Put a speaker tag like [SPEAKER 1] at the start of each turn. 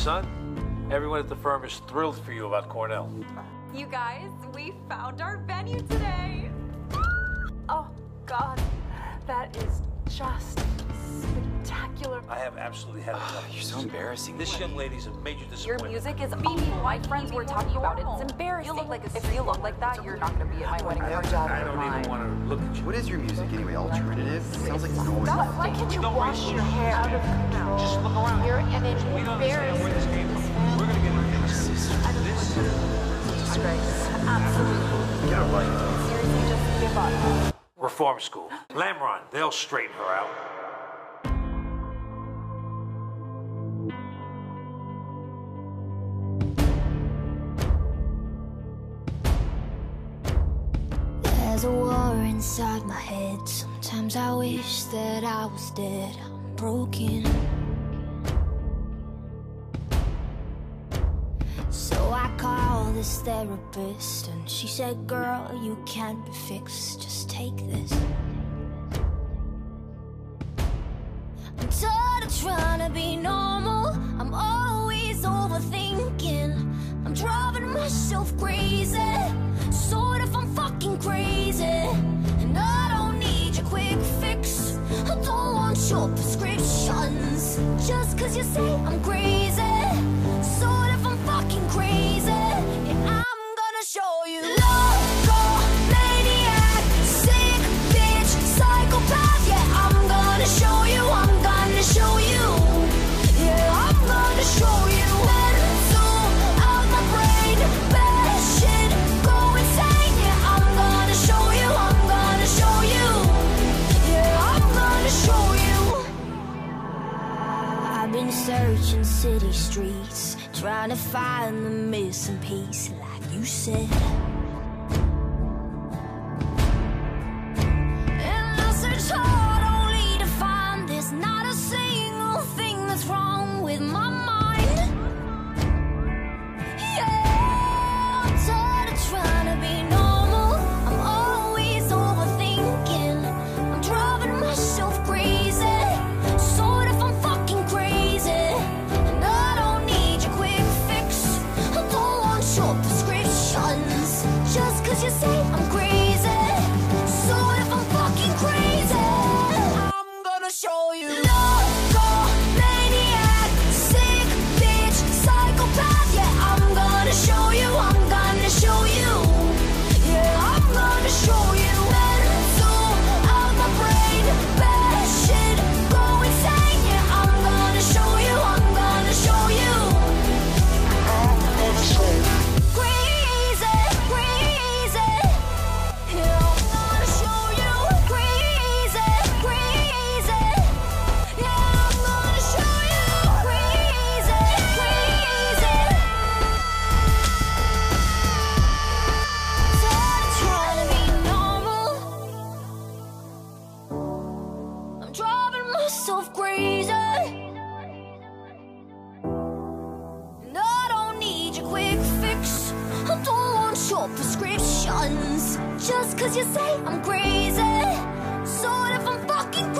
[SPEAKER 1] son. Everyone at the firm is thrilled for you about Cornell.
[SPEAKER 2] You guys, we found our venue today. Oh, God. That is just spectacular.
[SPEAKER 1] I have absolutely had enough.
[SPEAKER 3] You're so embarrassing.
[SPEAKER 1] This young lady's a major
[SPEAKER 2] Your
[SPEAKER 1] disappointment.
[SPEAKER 2] music is awful. My friends were talking about it. It's embarrassing. You look like if you look like that, you're not going to be at my wedding party.
[SPEAKER 1] I don't even want to look at you.
[SPEAKER 3] What is your music anyway? Alternative? Sounds like noise.
[SPEAKER 2] Why can't you wash your hair out of control?
[SPEAKER 1] Just look around.
[SPEAKER 2] You're an
[SPEAKER 1] We don't understand where this came from. We're going to get into this.
[SPEAKER 2] disgrace. Absolutely.
[SPEAKER 3] Get a life.
[SPEAKER 2] Seriously, just give up.
[SPEAKER 1] Reform school. Lamron, they'll straighten her out.
[SPEAKER 4] There's a war inside my head. Sometimes I wish that I was dead. I'm broken. So I called this therapist and she said, girl, you can't be fixed, just take this. I'm tired of trying to be normal. I'm always overthinking. I'm driving myself crazy. Sort of, I'm fucking crazy. And I don't need your quick fix. I don't want your prescriptions. Just cause you say I'm crazy. Sort of, I'm fucking crazy. And I'm gonna show you. Loco, maniac, sick bitch, psychopath. Yeah, I'm gonna show you. I'm gonna show you. Yeah, I'm gonna show you. Mental out my brain, bad shit, go insane. Yeah, I'm gonna show you. I'm gonna show you. Yeah, I'm gonna show you. I've been searching city streets, trying to find the missing piece, like you said. And I searched hard only to find there's not a single thing that's wrong with my mind. Yeah, I'm tired of trying to be normal. I'm always overthinking. I'm driving myself crazy. Sort of, I'm fucking crazy. And I don't need your quick fix. I don't want your prescriptions. Just cause you say I'm crazy. Sort of, I'm fucking crazy. I'm gonna show you. Loco, maniac, sick bitch, psychopath. Yeah, I'm gonna show you. I'm gonna show you. Yeah, I'm gonna show you. Mental out my brain, bad shit, go insane. Yeah, I'm gonna show you. I'm gonna show you. Crazy, crazy. Yeah, I'm gonna show you. Crazy, crazy. Yeah, I'm gonna show you. Crazy, crazy. Tired of trying to be normal. I'm driving myself crazy. And I don't need your quick fix. I don't want your prescriptions. Just cause you say I'm crazy. Sort of, I'm fucking